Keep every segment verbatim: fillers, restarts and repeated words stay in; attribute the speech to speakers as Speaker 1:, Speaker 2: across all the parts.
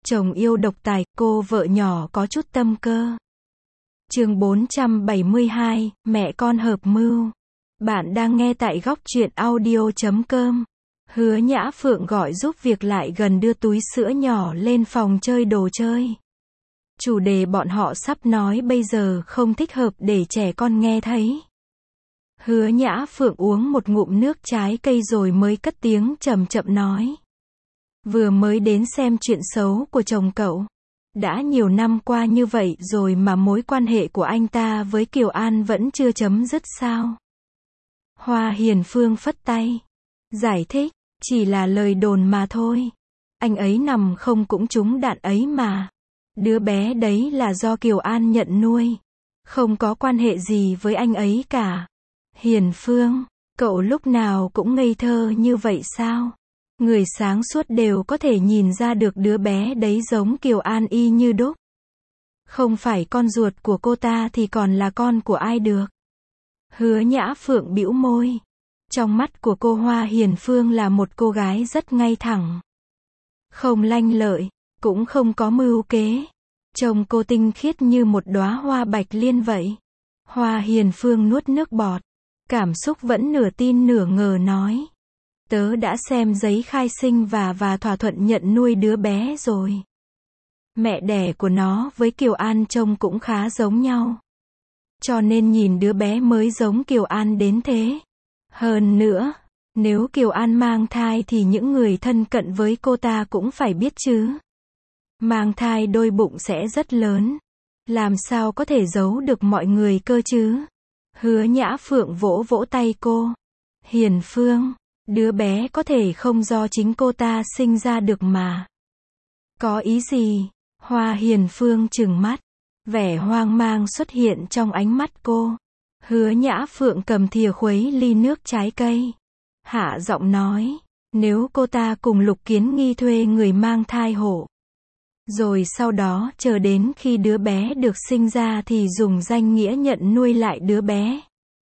Speaker 1: Chồng yêu độc tài, cô vợ nhỏ có chút tâm cơ. Chương bốn trăm bảy mươi hai, mẹ con hợp mưu. Bạn đang nghe tại góc truyện audio chấm com. Hứa Nhã Phượng gọi giúp việc lại gần đưa túi sữa nhỏ lên phòng chơi đồ chơi. Chủ đề bọn họ sắp nói bây giờ không thích hợp để trẻ con nghe thấy. Hứa Nhã Phượng uống một ngụm nước trái cây rồi mới cất tiếng chậm chậm nói. Vừa mới đến xem chuyện xấu của chồng cậu. Đã nhiều năm qua như vậy rồi mà mối quan hệ của anh ta với Kiều An vẫn chưa chấm dứt sao? Hoa Hiền Phương phất tay. Giải thích, chỉ là lời đồn mà thôi. Anh ấy nằm không cũng trúng đạn ấy mà. Đứa bé đấy là do Kiều An nhận nuôi. Không có quan hệ gì với anh ấy cả. Hiền Phương, cậu lúc nào cũng ngây thơ như vậy sao? Người sáng suốt đều có thể nhìn ra được đứa bé đấy giống Kiều An y như đúc. Không phải con ruột của cô ta thì còn là con của ai được? Hứa Nhã Phượng bĩu môi. Trong mắt của cô Hoa Hiền Phương là một cô gái rất ngay thẳng. Không lanh lợi, cũng không có mưu kế. Trông cô tinh khiết như một đóa hoa bạch liên vậy. Hoa Hiền Phương nuốt nước bọt. Cảm xúc vẫn nửa tin nửa ngờ nói. Tớ đã xem giấy khai sinh và và thỏa thuận nhận nuôi đứa bé rồi. Mẹ đẻ của nó với Kiều An trông cũng khá giống nhau. Cho nên nhìn đứa bé mới giống Kiều An đến thế. Hơn nữa, nếu Kiều An mang thai thì những người thân cận với cô ta cũng phải biết chứ. Mang thai đôi bụng sẽ rất lớn. Làm sao có thể giấu được mọi người cơ chứ? Hứa Nhã Phượng vỗ vỗ tay cô. Hiền Phương, đứa bé có thể không do chính cô ta sinh ra được mà. Có ý gì? Hoa Hiền Phương trừng mắt. Vẻ hoang mang xuất hiện trong ánh mắt cô. Hứa Nhã Phượng cầm thìa khuấy ly nước trái cây. Hạ giọng nói, nếu cô ta cùng Lục Kiến Nghi thuê người mang thai hộ. Rồi sau đó chờ đến khi đứa bé được sinh ra thì dùng danh nghĩa nhận nuôi lại đứa bé.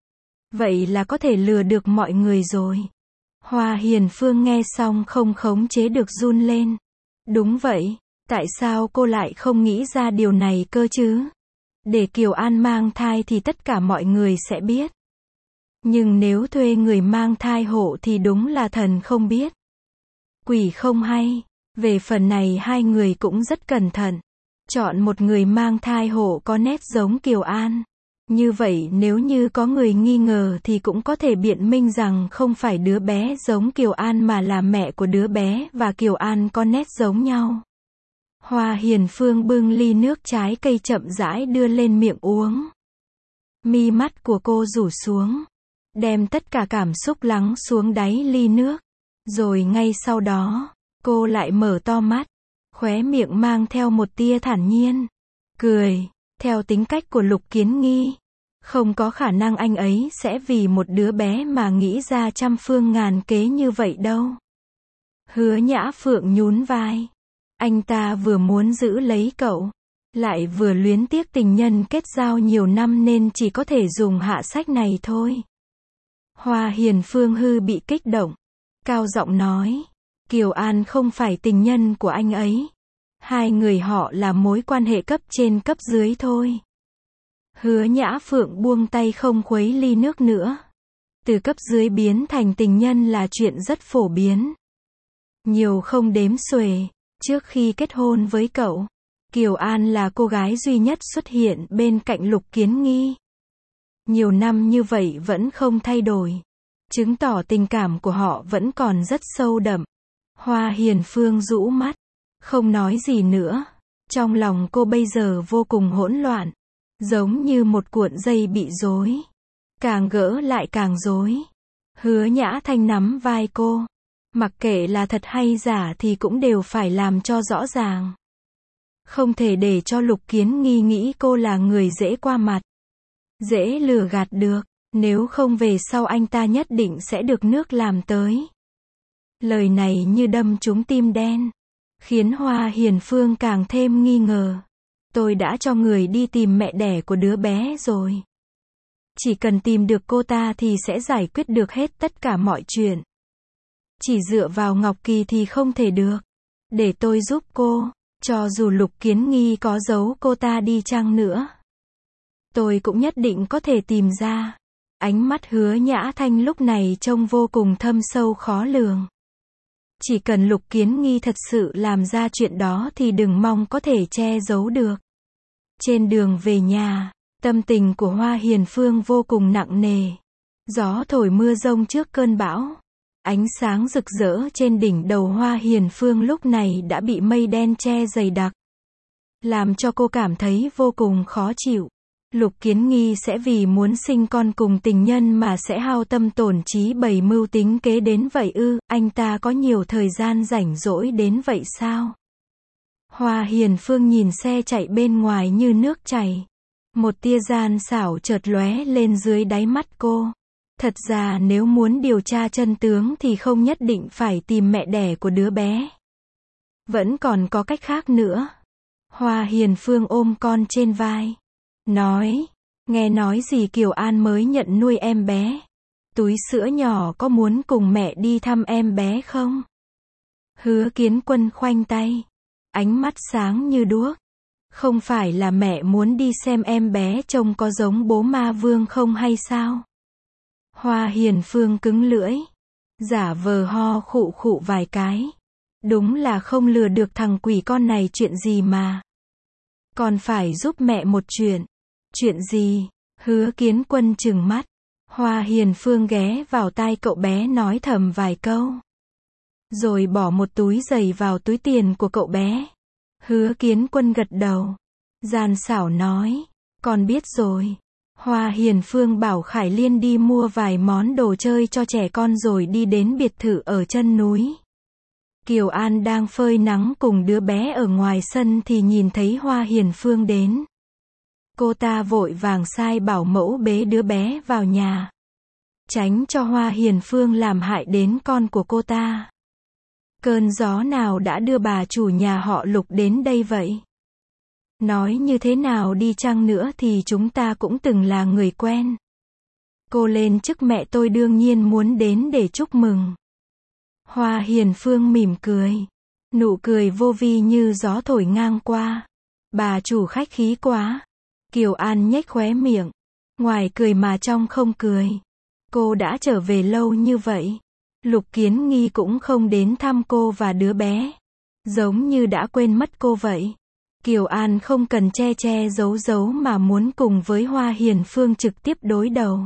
Speaker 1: Vậy là có thể lừa được mọi người rồi. Hoa Hiền Phương nghe xong không khống chế được run lên. Đúng vậy, tại sao cô lại không nghĩ ra điều này cơ chứ? Để Kiều An mang thai thì tất cả mọi người sẽ biết. Nhưng nếu thuê người mang thai hộ thì đúng là thần không biết. Quỷ không hay. Về phần này hai người cũng rất cẩn thận. Chọn một người mang thai hộ có nét giống Kiều An. Như vậy nếu như có người nghi ngờ thì cũng có thể biện minh rằng không phải đứa bé giống Kiều An mà là mẹ của đứa bé và Kiều An có nét giống nhau. Hoa Hiền Phương bưng ly nước trái cây chậm rãi đưa lên miệng uống. Mi mắt của cô rủ xuống. Đem tất cả cảm xúc lắng xuống đáy ly nước. Rồi ngay sau đó, cô lại mở to mắt. Khóe miệng mang theo một tia thản nhiên. Cười, theo tính cách của Lục Kiến Nghi. Không có khả năng anh ấy sẽ vì một đứa bé mà nghĩ ra trăm phương ngàn kế như vậy đâu. Hứa Nhã Phượng nhún vai. Anh ta vừa muốn giữ lấy cậu, lại vừa luyến tiếc tình nhân kết giao nhiều năm nên chỉ có thể dùng hạ sách này thôi. Hoa Hiền Phương hư bị kích động. Cao giọng nói, Kiều An không phải tình nhân của anh ấy. Hai người họ là mối quan hệ cấp trên cấp dưới thôi. Hứa Nhã Phượng buông tay không khuấy ly nước nữa. Từ cấp dưới biến thành tình nhân là chuyện rất phổ biến. Nhiều không đếm xuể. Trước khi kết hôn với cậu, Kiều An là cô gái duy nhất xuất hiện bên cạnh Lục Kiến Nghi. Nhiều năm như vậy vẫn không thay đổi. Chứng tỏ tình cảm của họ vẫn còn rất sâu đậm. Hoa Hiền Phương rũ mắt. Không nói gì nữa. Trong lòng cô bây giờ vô cùng hỗn loạn. Giống như một cuộn dây bị rối. Càng gỡ lại càng rối. Hứa Nhã Thanh nắm vai cô. Mặc kệ là thật hay giả thì cũng đều phải làm cho rõ ràng. Không thể để cho Lục Kiến Nghi nghĩ cô là người dễ qua mặt. Dễ lừa gạt được. Nếu không về sau anh ta nhất định sẽ được nước làm tới. Lời này như đâm trúng tim đen. Khiến Hoa Hiền Phương càng thêm nghi ngờ. Tôi đã cho người đi tìm mẹ đẻ của đứa bé rồi. Chỉ cần tìm được cô ta thì sẽ giải quyết được hết tất cả mọi chuyện. Chỉ dựa vào Ngọc Kỳ thì không thể được. Để tôi giúp cô. Cho dù Lục Kiến Nghi có giấu cô ta đi chăng nữa, tôi cũng nhất định có thể tìm ra. Ánh mắt Hứa Nhã Thanh lúc này trông vô cùng thâm sâu khó lường. Chỉ cần Lục Kiến Nghi thật sự làm ra chuyện đó thì đừng mong có thể che giấu được. Trên đường về nhà, tâm tình của Hoa Hiền Phương vô cùng nặng nề. Gió thổi mưa rông trước cơn bão. Ánh sáng rực rỡ trên đỉnh đầu Hoa Hiền Phương lúc này đã bị mây đen che dày đặc, làm cho cô cảm thấy vô cùng khó chịu. Lục Kiến Nghi sẽ vì muốn sinh con cùng tình nhân mà sẽ hao tâm tổn trí bày mưu tính kế đến vậy ư? Anh ta có nhiều thời gian rảnh rỗi đến vậy sao? Hoa Hiền Phương nhìn xe chạy bên ngoài như nước chảy. Một tia gian xảo chợt lóe lên dưới đáy mắt cô. Thật ra nếu muốn điều tra chân tướng thì không nhất định phải tìm mẹ đẻ của đứa bé. Vẫn còn có cách khác nữa. Hoa Hiền Phương ôm con trên vai, nói, nghe nói gì Kiều An mới nhận nuôi em bé. Túi sữa nhỏ có muốn cùng mẹ đi thăm em bé không? Hứa Kiến Quân khoanh tay, ánh mắt sáng như đuốc. Không phải là mẹ muốn đi xem em bé trông có giống bố Ma Vương không hay sao? Hoa Hiền Phương cứng lưỡi, giả vờ ho khụ khụ vài cái. Đúng là không lừa được thằng quỷ con này chuyện gì mà. Còn phải giúp mẹ một chuyện. Chuyện gì? Hứa Kiến Quân trừng mắt. Hoa Hiền Phương ghé vào tai cậu bé nói thầm vài câu, rồi bỏ một túi giày vào túi tiền của cậu bé. Hứa Kiến Quân gật đầu, gian xảo nói, con biết rồi. Hoa Hiền Phương bảo Khải Liên đi mua vài món đồ chơi cho trẻ con rồi đi đến biệt thự ở chân núi. Kiều An đang phơi nắng cùng đứa bé ở ngoài sân thì nhìn thấy Hoa Hiền Phương đến. Cô ta vội vàng sai bảo mẫu bế đứa bé vào nhà, tránh cho Hoa Hiền Phương làm hại đến con của cô ta. Cơn gió nào đã đưa bà chủ nhà họ Lục đến đây vậy? Nói như thế nào đi chăng nữa thì chúng ta cũng từng là người quen. Cô lên chức mẹ tôi đương nhiên muốn đến để chúc mừng. Hoa Hiền Phương mỉm cười, nụ cười vô vi như gió thổi ngang qua. Bà chủ khách khí quá. Kiều An nhếch khóe miệng, ngoài cười mà trong không cười. Cô đã trở về lâu như vậy, Lục Kiến Nghi cũng không đến thăm cô và đứa bé, giống như đã quên mất cô vậy. Kiều An không cần che che giấu giấu mà muốn cùng với Hoa Hiền Phương trực tiếp đối đầu.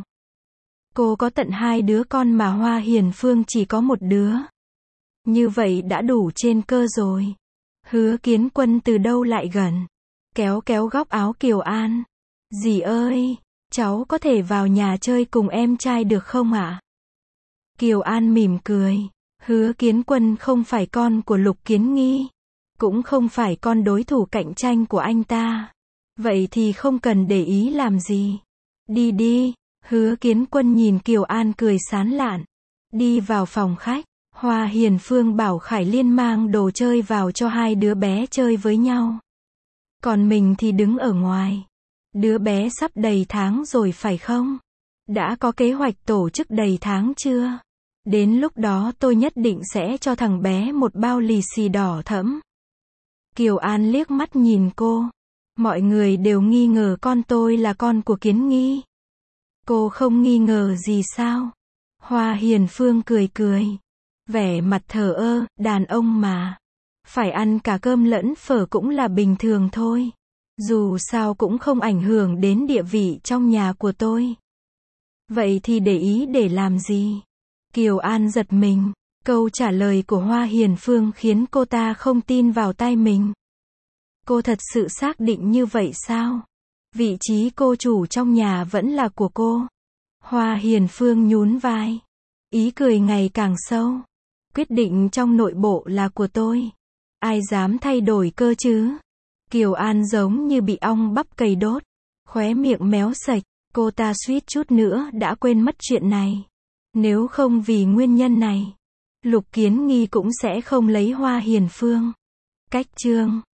Speaker 1: Cô có tận hai đứa con mà Hoa Hiền Phương chỉ có một đứa. Như vậy đã đủ trên cơ rồi. Hứa Kiến Quân từ đâu lại gần, kéo kéo góc áo Kiều An. Dì ơi, cháu có thể vào nhà chơi cùng em trai được không ạ? Kiều An mỉm cười. Hứa Kiến Quân không phải con của Lục Kiến Nghi, cũng không phải con đối thủ cạnh tranh của anh ta. Vậy thì không cần để ý làm gì. Đi đi. Hứa Kiến Quân nhìn Kiều An cười sán lạn. Đi vào phòng khách. Hoa Hiền Phương bảo Khải Liên mang đồ chơi vào cho hai đứa bé chơi với nhau. Còn mình thì đứng ở ngoài. Đứa bé sắp đầy tháng rồi phải không? Đã có kế hoạch tổ chức đầy tháng chưa? Đến lúc đó tôi nhất định sẽ cho thằng bé một bao lì xì đỏ thẫm. Kiều An liếc mắt nhìn cô. Mọi người đều nghi ngờ con tôi là con của Kiến Nghi. Cô không nghi ngờ gì sao? Hoa Hiền Phương cười cười, vẻ mặt thờ ơ, đàn ông mà. Phải ăn cả cơm lẫn phở cũng là bình thường thôi. Dù sao cũng không ảnh hưởng đến địa vị trong nhà của tôi. Vậy thì để ý để làm gì? Kiều An giật mình. Câu trả lời của Hoa Hiền Phương khiến cô ta không tin vào tai mình. Cô thật sự xác định như vậy sao? Vị trí cô chủ trong nhà vẫn là của cô. Hoa Hiền Phương nhún vai, ý cười ngày càng sâu. Quyết định trong nội bộ là của tôi. Ai dám thay đổi cơ chứ? Kiều An giống như bị ong bắp cày đốt. Khóe miệng méo sạch. Cô ta suýt chút nữa đã quên mất chuyện này. Nếu không vì nguyên nhân này, Lục Kiến Nghi cũng sẽ không lấy Hoa Hiền Phương. Cách chương